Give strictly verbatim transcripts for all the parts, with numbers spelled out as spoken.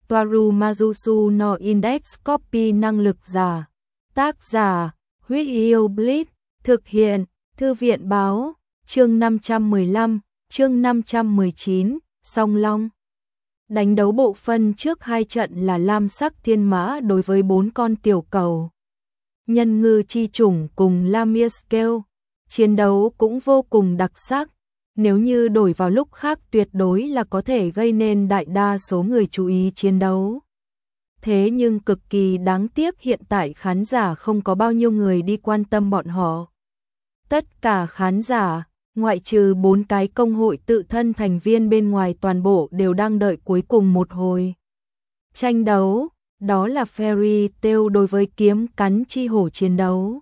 Toaru Majusu no Index Copy năng lực giả. Tác giả, Huyết Yêu Blitz, thực hiện, Thư viện báo, chương năm trăm mười lăm, chương năm trăm mười chín, Song Long. Đánh đấu bộ phân trước hai trận là lam sắc thiên mã đối với bốn con tiểu cầu. Nhân ngư chi chủng cùng Lamia Scale. Chiến đấu cũng vô cùng đặc sắc. Nếu như đổi vào lúc khác tuyệt đối là có thể gây nên đại đa số người chú ý chiến đấu. Thế nhưng cực kỳ đáng tiếc hiện tại khán giả không có bao nhiêu người đi quan tâm bọn họ. Tất cả khán giả, ngoại trừ bốn cái công hội tự thân thành viên bên ngoài toàn bộ đều đang đợi cuối cùng một hồi tranh đấu, đó là Fairy Tail đối với kiếm cắn chi hổ chiến đấu.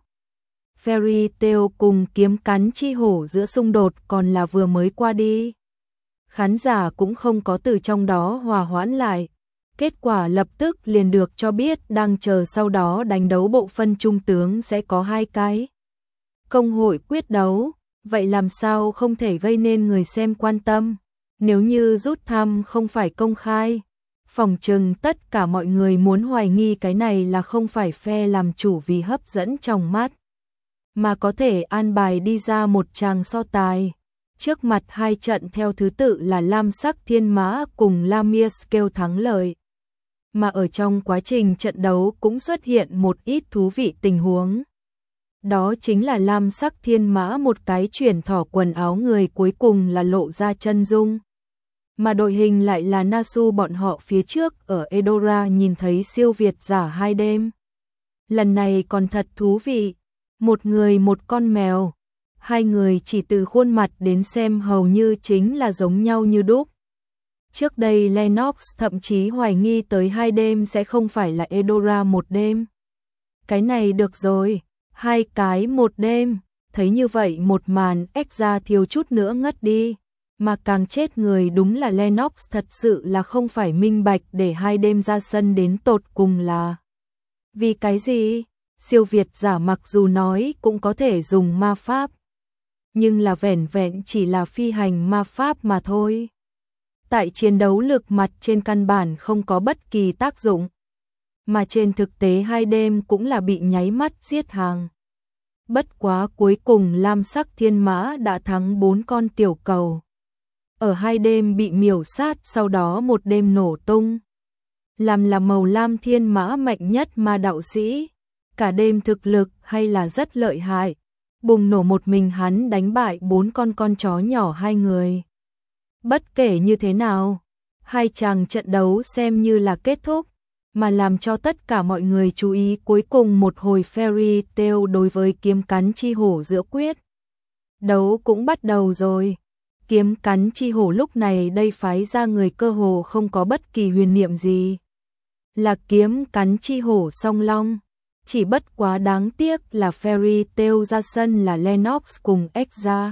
Fairy Tail cùng kiếm cắn chi hổ giữa xung đột còn là vừa mới qua đi. Khán giả cũng không có từ trong đó hòa hoãn lại. Kết quả lập tức liền được cho biết đang chờ sau đó đánh đấu bộ phân trung tướng sẽ có hai cái công hội quyết đấu. Vậy làm sao không thể gây nên người xem quan tâm? Nếu như rút thăm không phải công khai, phòng chừng tất cả mọi người muốn hoài nghi cái này là không phải phe làm chủ vì hấp dẫn trong mắt, mà có thể an bài đi ra một tràng so tài. Trước mặt hai trận theo thứ tự là lam sắc thiên mã cùng Lamia Scale thắng lợi. Mà ở trong quá trình trận đấu cũng xuất hiện một ít thú vị tình huống. Đó chính là lam sắc thiên mã một cái chuyển thỏ quần áo người cuối cùng là lộ ra chân dung. Mà đội hình lại là Nasu bọn họ phía trước ở Edora nhìn thấy siêu việt giả hai đêm. Lần này còn thật thú vị. Một người một con mèo. Hai người chỉ từ khuôn mặt đến xem hầu như chính là giống nhau như đúc. Trước đây Lennox thậm chí hoài nghi tới hai đêm sẽ không phải là Edora một đêm. Cái này được rồi. Hai cái một đêm, thấy như vậy một màn ếch ra thiếu chút nữa ngất đi, mà càng chết người đúng là Lennox thật sự là không phải minh bạch để hai đêm ra sân đến tột cùng là. Vì cái gì? Siêu việt giả mặc dù nói cũng có thể dùng ma pháp, nhưng là vẻn vẹn chỉ là phi hành ma pháp mà thôi. Tại chiến đấu lực mặt trên căn bản không có bất kỳ tác dụng. Mà trên thực tế hai đêm cũng là bị nháy mắt giết hàng. Bất quá cuối cùng lam sắc thiên mã đã thắng bốn con tiểu cầu. Ở hai đêm bị miểu sát sau đó một đêm nổ tung. Làm là màu lam thiên mã mạnh nhất ma đạo sĩ. Cả đêm thực lực hay là rất lợi hại. Bùng nổ một mình hắn đánh bại bốn con con chó nhỏ hai người. Bất kể như thế nào, hai chàng trận đấu xem như là kết thúc. Mà làm cho tất cả mọi người chú ý cuối cùng một hồi Fairy Tail đối với kiếm cắn chi hổ giữa quyết. Đấu cũng bắt đầu rồi. Kiếm cắn chi hổ lúc này đây phái ra người cơ hồ không có bất kỳ huyền niệm gì. Là kiếm cắn chi hổ song long. Chỉ bất quá đáng tiếc là Fairy Tail ra sân là Lennox cùng Exa.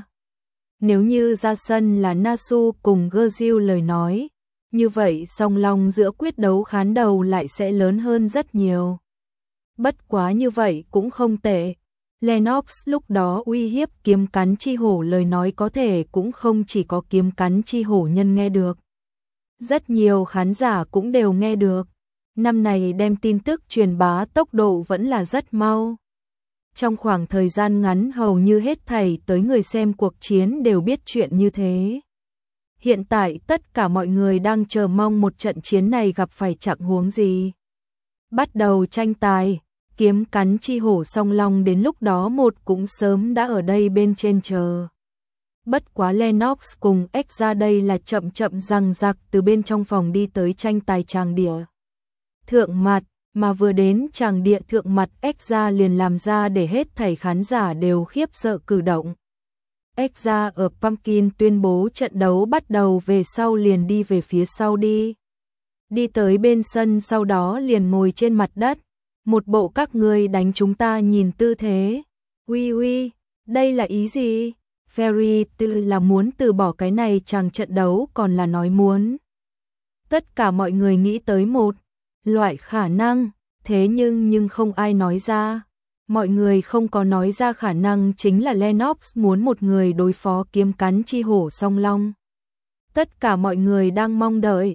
Nếu như ra sân là Nasu cùng Gerziu lời nói. Như vậy song long giữa quyết đấu khán đầu lại sẽ lớn hơn rất nhiều. Bất quá như vậy cũng không tệ. Lennox lúc đó uy hiếp kiếm cắn chi hổ lời nói có thể cũng không chỉ có kiếm cắn chi hổ nhân nghe được. Rất nhiều khán giả cũng đều nghe được. Năm này đem tin tức truyền bá tốc độ vẫn là rất mau. Trong khoảng thời gian ngắn hầu như hết thảy tới người xem cuộc chiến đều biết chuyện như thế. Hiện tại tất cả mọi người đang chờ mong một trận chiến này gặp phải trạng huống gì. Bắt đầu tranh tài, kiếm cắn chi hổ song long đến lúc đó một cũng sớm đã ở đây bên trên chờ. Bất quá Lennox cùng X ra đây là chậm chậm răng rặc từ bên trong phòng đi tới tranh tài tràng địa. Thượng mặt, mà vừa đến tràng địa thượng mặt X ra liền làm ra để hết thảy khán giả đều khiếp sợ cử động. Exa ở Pumpkin tuyên bố trận đấu bắt đầu về sau liền đi về phía sau đi. Đi tới bên sân sau đó liền ngồi trên mặt đất. Một bộ các ngươi đánh chúng ta nhìn tư thế. Uy uy, đây là ý gì? Fairy Tail là muốn từ bỏ cái này chẳng trận đấu còn là nói muốn. Tất cả mọi người nghĩ tới một loại khả năng, thế nhưng nhưng không ai nói ra. Mọi người không có nói ra khả năng chính là Lennox muốn một người đối phó kiếm cắn chi hổ song long. Tất cả mọi người đang mong đợi,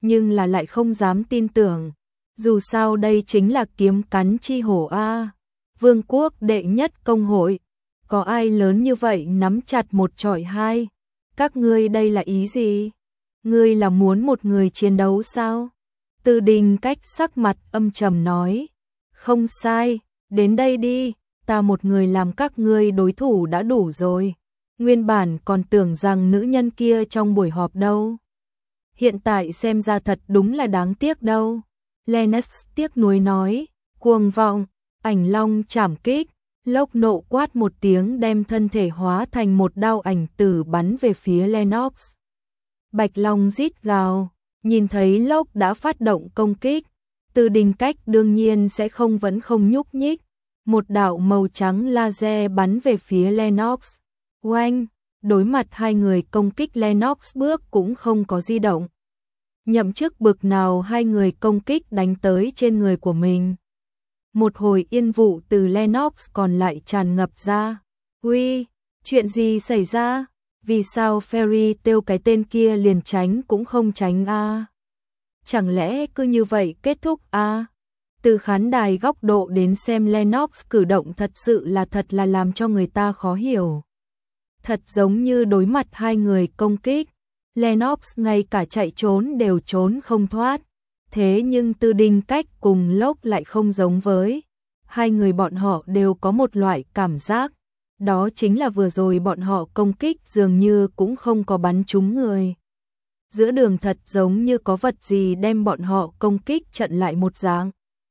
nhưng là lại không dám tin tưởng. Dù sao đây chính là kiếm cắn chi hổ a, vương quốc đệ nhất công hội, có ai lớn như vậy nắm chặt một chọi hai? Các ngươi đây là ý gì? Ngươi là muốn một người chiến đấu sao? Từ Đình Cách sắc mặt âm trầm nói, không sai, đến đây đi, ta một người làm các ngươi đối thủ đã đủ rồi. Nguyên bản còn tưởng rằng nữ nhân kia trong buổi họp đâu. Hiện tại xem ra thật đúng là đáng tiếc đâu. Lennox tiếc nuối nói, cuồng vọng, ảnh long chảm kích, Lốc nộ quát một tiếng đem thân thể hóa thành một đao ảnh tử bắn về phía Lennox. Bạch Long rít gào, nhìn thấy Lốc đã phát động công kích, Từ Đình Cách đương nhiên sẽ không vẫn không nhúc nhích. Một đạo màu trắng laser bắn về phía Lennox. Oanh, đối mặt hai người công kích Lennox bước cũng không có di động. Nhậm chức bực nào hai người công kích đánh tới trên người của mình. Một hồi yên vụ từ Lennox còn lại tràn ngập ra. Uy, chuyện gì xảy ra? Vì sao Fairy Tail cái tên kia liền tránh cũng không tránh a? À? Chẳng lẽ cứ như vậy kết thúc a? À? Từ khán đài góc độ đến xem Lennox cử động thật sự là thật là làm cho người ta khó hiểu. Thật giống như đối mặt hai người công kích, Lennox ngay cả chạy trốn đều trốn không thoát. Thế nhưng Từ Đình Cách cùng Lốc lại không giống với. Hai người bọn họ đều có một loại cảm giác. Đó chính là vừa rồi bọn họ công kích dường như cũng không có bắn trúng người. Giữa đường thật giống như có vật gì đem bọn họ công kích trận lại một dạng.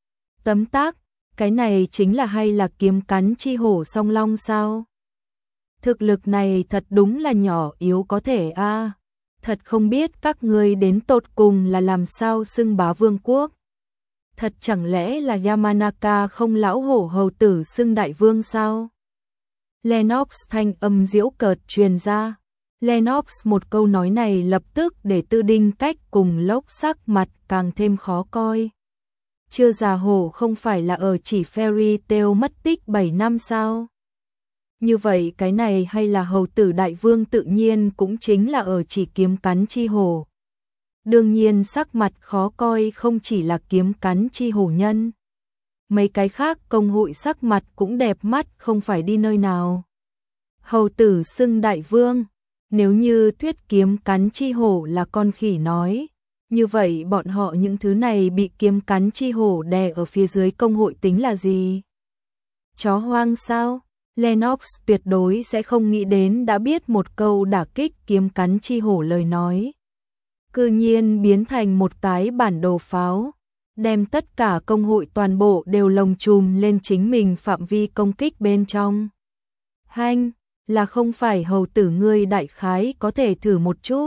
Tấm tắc, cái này chính là hay là kiếm cắn chi hổ song long sao? Thực lực này thật đúng là nhỏ yếu có thể a. À. Thật không biết các ngươi đến tột cùng là làm sao xưng bá vương quốc. Thật chẳng lẽ là Yamanaka không lão hổ hầu tử xưng đại vương sao? Lennox thanh âm giễu cợt truyền ra. Lennox một câu nói này lập tức để Từ Đình Cách cùng Lốc sắc mặt càng thêm khó coi. Chưa già hổ không phải là ở chỉ Fairy Tail mất tích bảy năm sao? Như vậy cái này hay là hầu tử đại vương tự nhiên cũng chính là ở chỉ kiếm cắn chi hổ. Đương nhiên sắc mặt khó coi không chỉ là kiếm cắn chi hổ nhân. Mấy cái khác công hội sắc mặt cũng đẹp mắt không phải đi nơi nào. Hầu tử xưng đại vương, nếu như thuyết kiếm cắn chi hổ là con khỉ nói, như vậy bọn họ những thứ này bị kiếm cắn chi hổ đè ở phía dưới công hội tính là gì? Chó hoang sao? Lennox tuyệt đối sẽ không nghĩ đến đã biết một câu đả kích kiếm cắn chi hổ lời nói. Cư nhiên biến thành một cái bản đồ pháo, đem tất cả công hội toàn bộ đều lồng chùm lên chính mình phạm vi công kích bên trong. Hanh, là không phải hầu tử ngươi đại khái có thể thử một chút.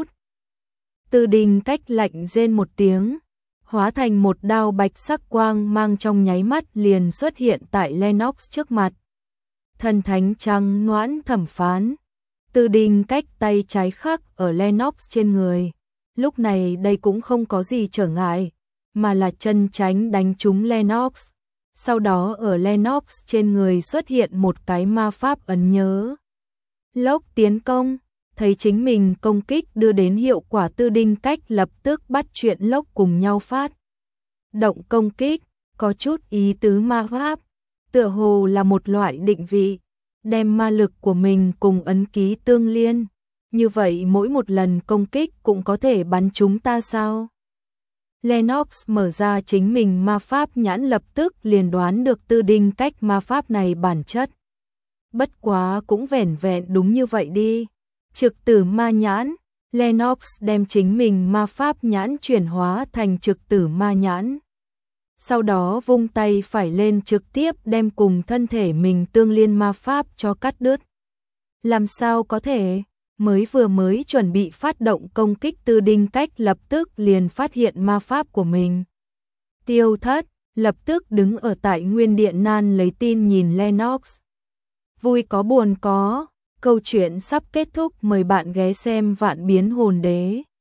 Từ Đình Cách lạnh rên một tiếng, hóa thành một đao bạch sắc quang mang trong nháy mắt liền xuất hiện tại Lennox trước mặt. Thần thánh trắng noãn thẩm phán, Từ Đình Cách tay trái khắc ở Lennox trên người. Lúc này đây cũng không có gì trở ngại, mà là chân tránh đánh trúng Lennox. Sau đó ở Lennox trên người xuất hiện một cái ma pháp ấn nhớ. Lốc tiến công, thấy chính mình công kích đưa đến hiệu quả, Từ Đình Cách lập tức bắt chuyện Lốc cùng nhau phát động công kích, có chút ý tứ ma pháp. Tựa hồ là một loại định vị, đem ma lực của mình cùng ấn ký tương liên. Như vậy mỗi một lần công kích cũng có thể bắn chúng ta sao? Lennox mở ra chính mình ma pháp nhãn lập tức liền đoán được Từ Đình Cách ma pháp này bản chất. Bất quá cũng vẻn vẹn đúng như vậy đi. Trực tử ma nhãn, Lennox đem chính mình ma pháp nhãn chuyển hóa thành trực tử ma nhãn. Sau đó vung tay phải lên trực tiếp đem cùng thân thể mình tương liên ma pháp cho cắt đứt. Làm sao có thể? Mới vừa mới chuẩn bị phát động công kích, Từ Đình Cách lập tức liền phát hiện ma pháp của mình tiêu thất, lập tức đứng ở tại nguyên điện nan lấy tin nhìn Lennox. Vui có buồn có, câu chuyện sắp kết thúc, mời bạn ghé xem Vạn Biến Hồn Đế.